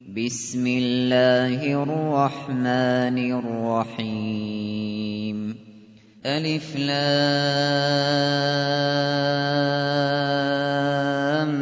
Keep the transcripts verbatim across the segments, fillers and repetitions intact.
بسم الله الرحمن الرحيم ألف لام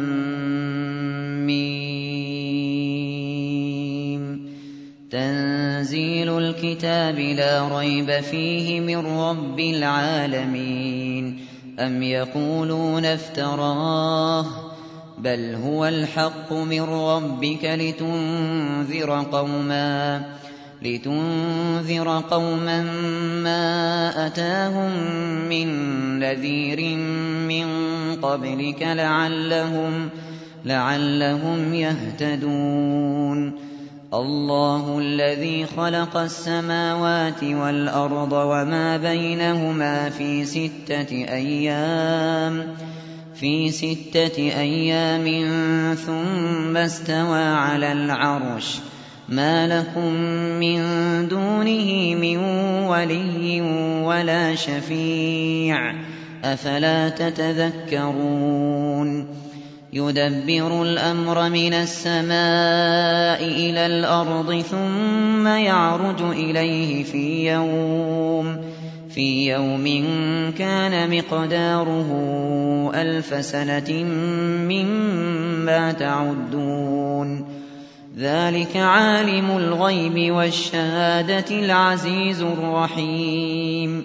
ميم تنزيل الكتاب لا ريب فيه من رب العالمين أم يقولون افتراه بل هو الحق من ربك لتنذر قوما لتنذر قوما ما أتاهم من نذير من قبلك لعلهم لعلهم يهتدون الله الذي خلق السماوات والأرض وما بينهما في ستة أيام في ستة أيام ثم استوى على العرش ما لكم من دونه من ولي ولا شفيع أفلا تتذكرون يدبر الأمر من السماء إلى الأرض ثم يعرج إليه في يوم في يوم كان مقداره ألف سنة مما تعدون ذلك عالم الغيب والشهادة العزيز الرحيم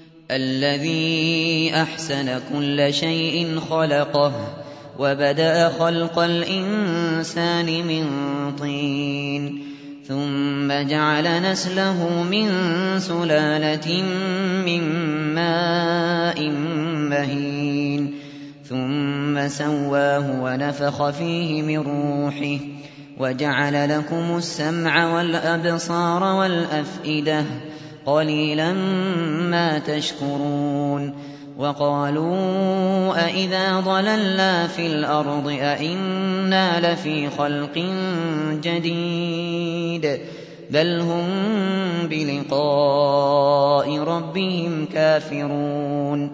الذي أحسن كل شيء خلقه وبدأ خلق الإنسان من طين ثم جعل نسله من سلالة من ماء مهين ثم سواه ونفخ فيه من روحه وجعل لكم السمع والأبصار والأفئدة قليلا ما تشكرون وقالوا أئذا ضللنا في الأرض أئنا لفي خلق جديد بل هم بلقاء ربهم كافرون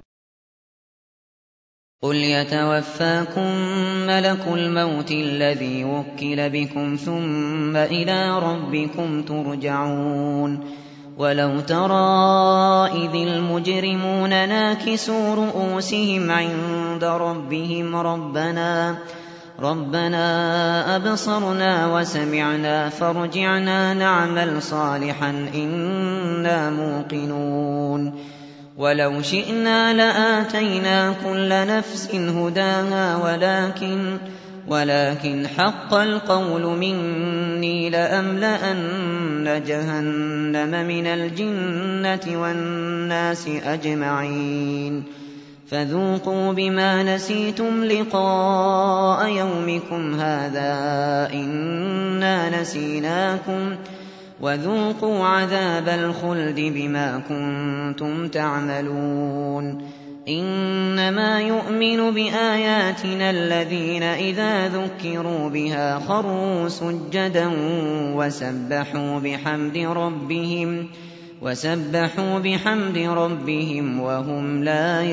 قل يتوفاكم ملك الموت الذي وكل بكم ثم إلى ربكم ترجعون ولو ترى إذ المجرمون ناكسوا رؤوسهم عند ربهم ربنا ربنا أبصرنا وسمعنا فارجعنا نعمل صالحا إنا موقنون ولو شئنا لآتينا كل نفس هداها ولكن ولكن حق القول مني لأملأن جهنم من الجنة والناس أجمعين فذوقوا بما نسيتم لقاء يومكم هذا إنا نسيناكم وذوقوا عذاب الخلد بما كنتم تعملون إنما يؤمن بآياتنا الذين إذا ذكروا بها خروا سجدا وسبحوا بحمد ربهم وسبحوا بحمد ربهم وهم لا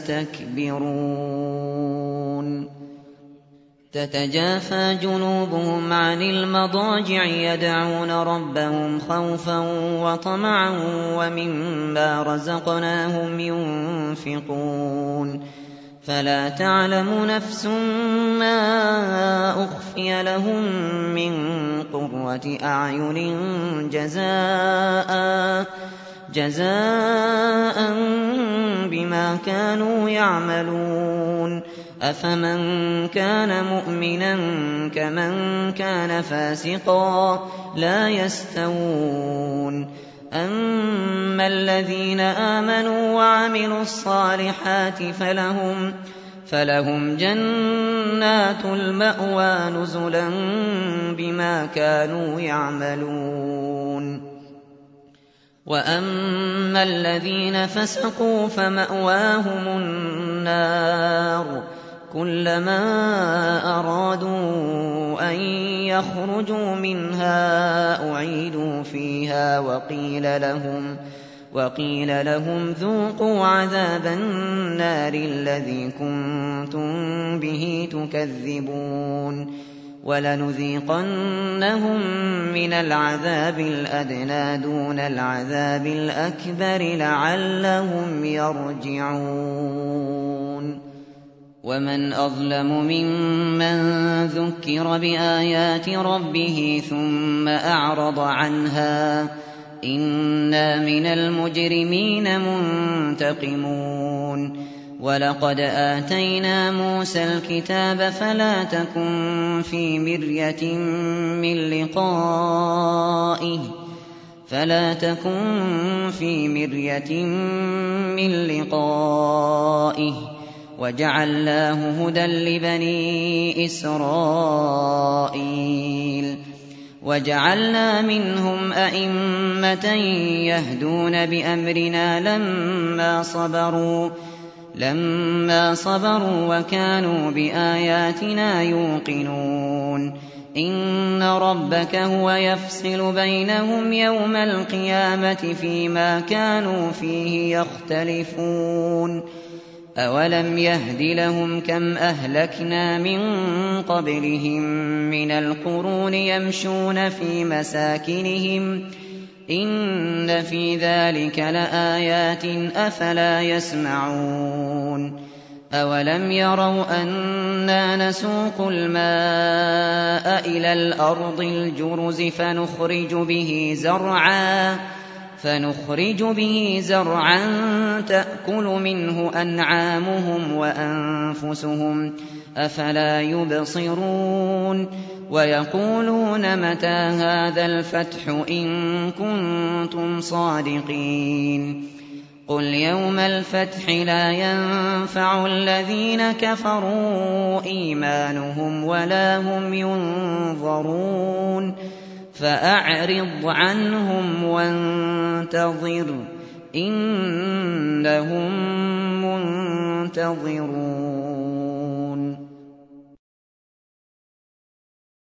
يستكبرون تتجافى جنوبهم عن المضاجع يدعون ربهم خوفا وطمعا ومما رزقناهم ينفقون فلا تعلم نفس ما أخفي لهم من قرة أعين جزاء جزاء بما كانوا يعملون أفمن كان مؤمنا كمن كان فاسقا لا يستوون أما الذين آمنوا وعملوا الصالحات فلهم فلهم جنات المأوى نزلا بما كانوا يعملون وأما الذين فسقوا فمأواهم النار كلما أرادوا أن يخرجوا منها أعيدوا فيها وقيل لهم وقيل لهم ذوقوا عذاب النار الذي كنتم به تكذبون وَلَنُذِيقَنَّهُم مِّنَ الْعَذَابِ الْأَدْنَىٰ دُونَ الْعَذَابِ الْأَكْبَرِ لَعَلَّهُمْ يَرْجِعُونَ وَمَنْ أَظْلَمُ مِمَّن ذُكِّرَ بِآيَاتِ رَبِّهِ ثُمَّ أَعْرَضَ عَنْهَا ۚ إِنَّا مِنَ الْمُجْرِمِينَ مُنتَقِمُونَ وَلَقَدْ آتَيْنَا مُوسَى الْكِتَابَ فَلَا تَكُن فِي مِرْيَةٍ مِّن لِّقَائِهِ فَلَا تَكُن فِي مِرْيَةٍ مِّن لِّقَائِهِ وَجَعَلْنَاهُ هُدًى لِّبَنِي إِسْرَائِيلَ وَجَعَلْنَا مِنْهُمْ أَئِمَّةً يَهْدُونَ بِأَمْرِنَا لَمَّا صَبَرُوا لَمَّا صَبَرُوا وَكَانُوا بِآيَاتِنَا يُوقِنُونَ إِنَّ رَبَّكَ هُوَ يَفْصِلُ بَيْنَهُمْ يَوْمَ الْقِيَامَةِ فِيمَا كَانُوا فِيهِ يَخْتَلِفُونَ أَوَلَمْ يَهْدِ لَهُمْ كَمْ أَهْلَكْنَا مِن قَبْلِهِم مِّنَ الْقُرُونِ يَمْشُونَ فِي مَسَاكِنِهِمْ ۗ إِنَّ فِي ذَٰلِكَ لَآيَاتٍ ۖ أَفَلَا يَسْمَعُونَ أَوَلَمْ يَرَوْا أَنَّا نَسُوقُ الْمَاءَ إِلَى الْأَرْضِ الْجُرُزِ فَنُخْرِجُ بِهِ زَرْعًا فنخرج به زرعا تأكل منه أنعامهم وأنفسهم أفلا يبصرون ويقولون متى هذا الفتح إن كنتم صادقين قل يوم الفتح لا ينفع الذين كفروا إيمانهم ولا هم ينظرون فأعرض عنهم وانتظر إنهم منتظرون